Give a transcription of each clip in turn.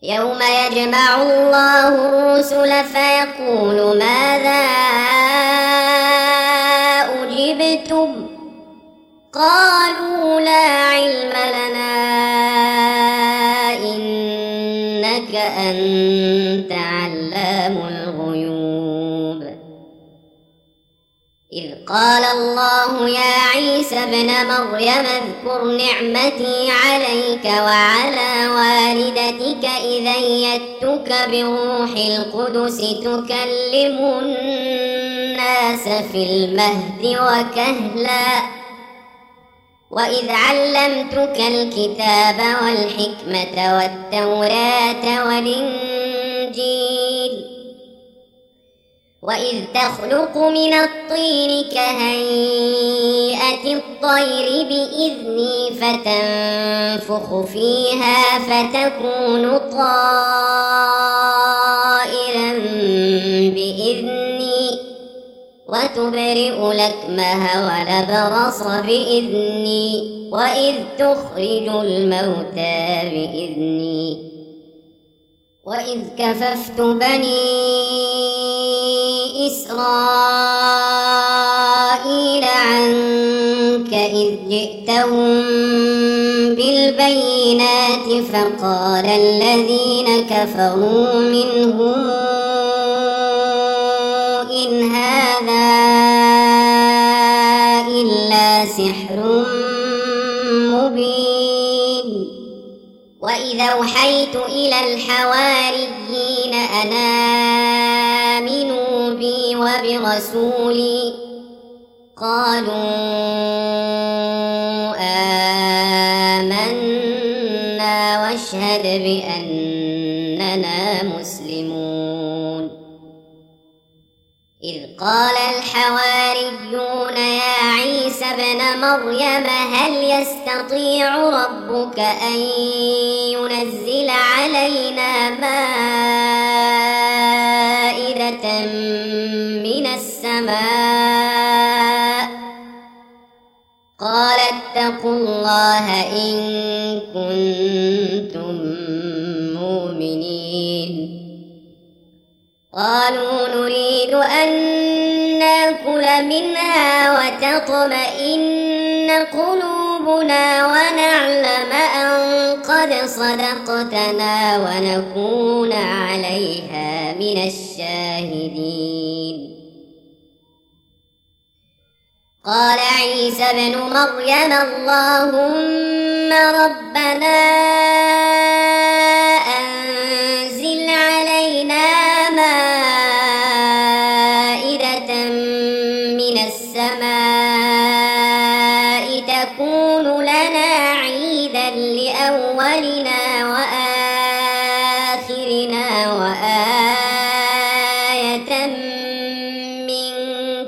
يوم يجمع الله الرسل فيقول ماذا أجبتم قالوا لا علم لنا إنك أنت علام الغيوب إذ قال الله يا عيسى ابن مريم اذكر نعمتي عليك وعلى والدتك إذ أيدتك بروح القدس تكلم الناس في المهد وكهلا وإذ علمتك الكتاب والحكمة والتوراة والإنجيل وإذ تخلق من الطين كهيئة الطير بإذني فتنفخ فيها فتكون طائرا بإذني وتبرئ الأكمه والأبرص بإذني وإذ تخرج الموتى بإذني وإذ كففت بني إسرائيل عنك إذ جئتهم بالبينات فقال الذين كفروا منهم إن هذا إلا سحر مبين وإذا أوحيت إلى الحواريين أن آمنوا بي وبرسولي قالوا آمنا واشهد بأننا مسلمون إذ قال الحواريون يا عيسى ابن مريم هل يستطيع ربك أن ينزل علينا مائدة من السماء قال اتقوا الله إن كنتم مؤمنين قالوا نريد أن نأكل منها وتطمئن قلوبنا ونعلم أن قد صدقتنا ونكون عليها من الشاهدين قال عيسى ابن مريم اللهم ربنا أنزل علينا مائدة من السماء تكون لنا عيدا لأولنا وآخرنا وآية منك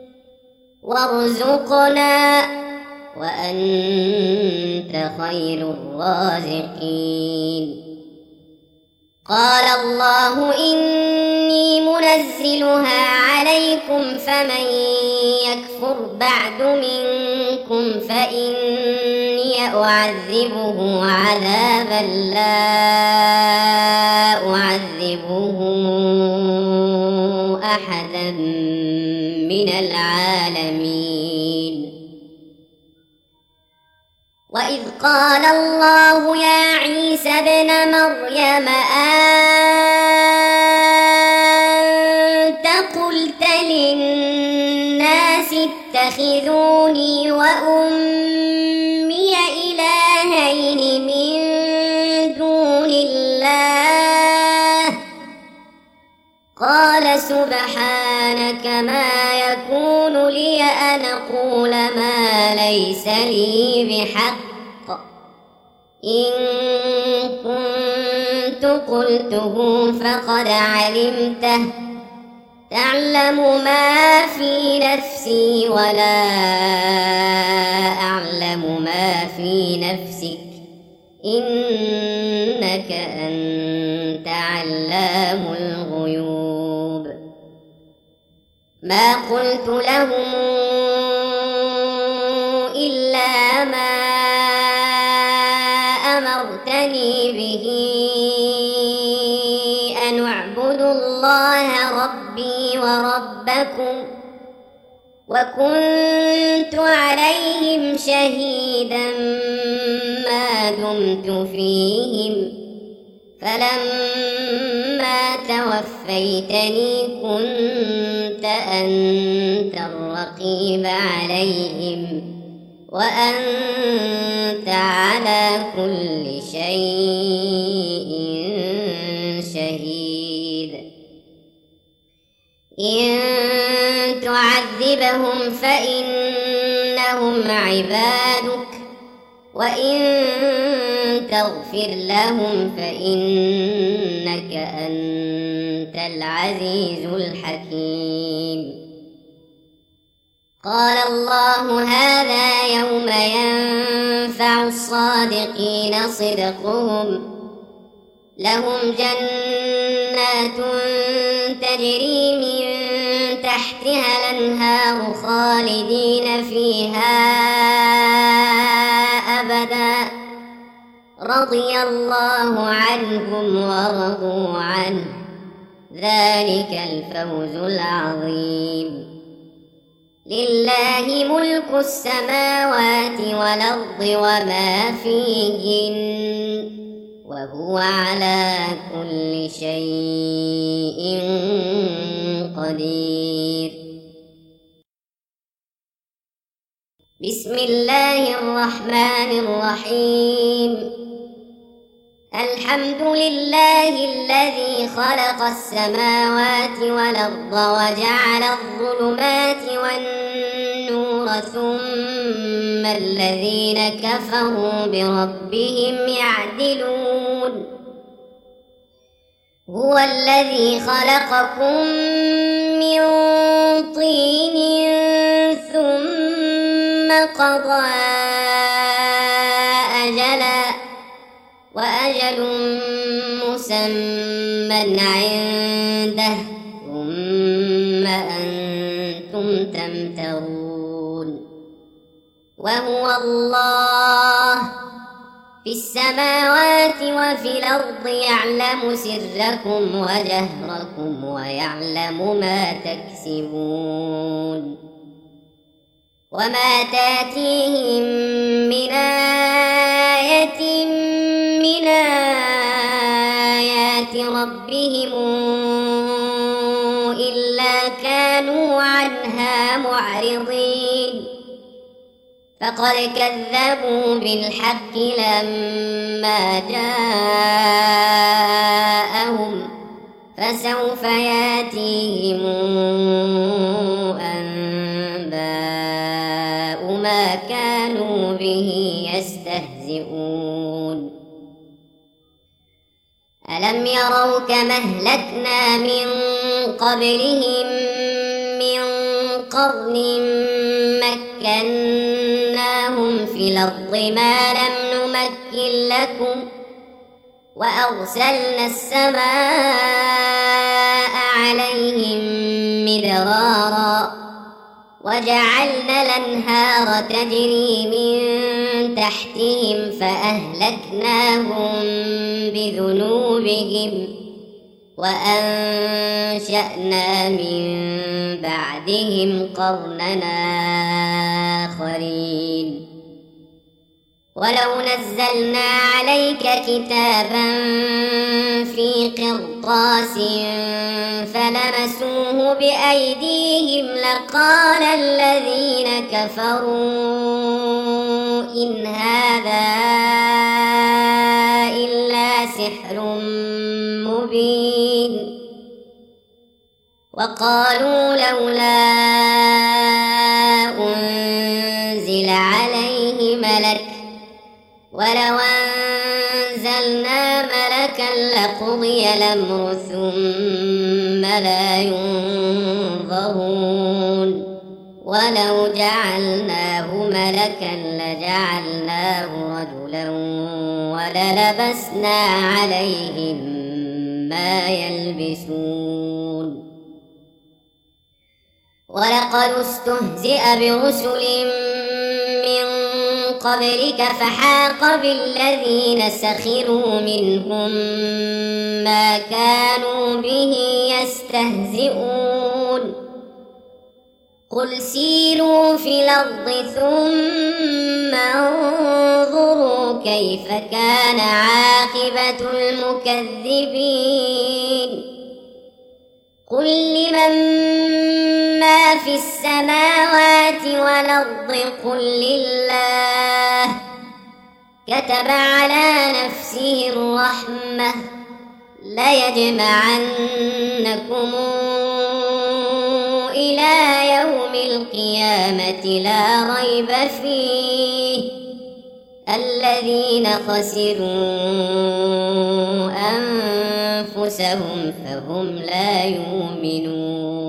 وارزقنا وأنت خير الرازقين قال الله إني منزلها عليكم فمن يكفر بعد منكم فإني أعذبه عذابا لا أعذبه أحدا من العالمين وإذ قال الله يا عيسى ابن مريم أنت قلت للناس اتخذوني وأمي إلهين من دون الله قال سبحانك ما يكون لي أن أقول ما ليس لي بحق إن كنت قلته فقد علمته تعلم ما في نفسي ولا أعلم ما في نفسك إنك أنت علام الغيوب ما قلت لهم إلا ما أمرتني به اعبدوا الله ربي وربكم وكنت عليهم شهيدا ما دمت فيهم فلما توفيتني كنت أنت الرقيب عليهم وأنت على كل شيء شهيد إن تعذبهم فإنهم عبادك وإن تغفر لهم فإنك أنت العزيز الحكيم قال الله هذا يوم ينفع الصادقين صدقهم لهم جنات تجري من تحتها الأنهار خالدين فيها أبدا رضي الله عنهم ورضوا عنه ذلك الفوز العظيم لله ملك السماوات والأرض وما فيهن وهو على كل شيء قدير بسم الله الرحمن الرحيم الحمد لله الذي خلق السماوات والأرض وجعل الظلمات والنور ثم الذين كفروا بربهم يعدلون هو الذي خلقكم من طين ثم قضى أجلا وأجل مسمى عنده ثم أنتم تمترون وهو الله في السماوات وفي الأرض يعلم سركم وجهركم ويعلم ما تكسبون وما تاتيهم من آية من آيات ربهم إلا كانوا عنها معرضين فقد كذبوا بالحق لما جاءهم فسوف ياتيهم أنباء ما كانوا به يستهزئون ألم يروا كما أهلكنا من قبلهم من قرن مكناهم في الأرض ما لم نمكن لكم وأرسلنا السماء عليهم مدرارا وجعلنا الأنهار تجري من تحتهم فأهلكناهم بذنوبهم وأنشأنا من بعدهم قرننا آخرين ولو نزلنا عليك كتابا في قرطاس فلمسوه بأيديهم لقال الذين كفروا إن هذا إلا سحر مبين وقالوا لولا أنزل عليه ملك ولو أنزلنا ملكا لقضي الأمر ثم لا ينظرون ولو جعلناه ملكا لجعلناه رجلا وللبسنا عليهم ما يلبسون ولقد استهزئ برسل من قبلك فحاق بالذين سخروا منهم ما كانوا به يستهزئون قل سيروا في الأرض ثم انظروا كيف كان عاقبة المكذبين قل لمن ما في السماوات والأرض قل لله كتب على نفسه الرحمة ليجمعنكم إلى يوم القيامة لا ريب فيه الذين خسروا أنفسهم فهم لا يؤمنون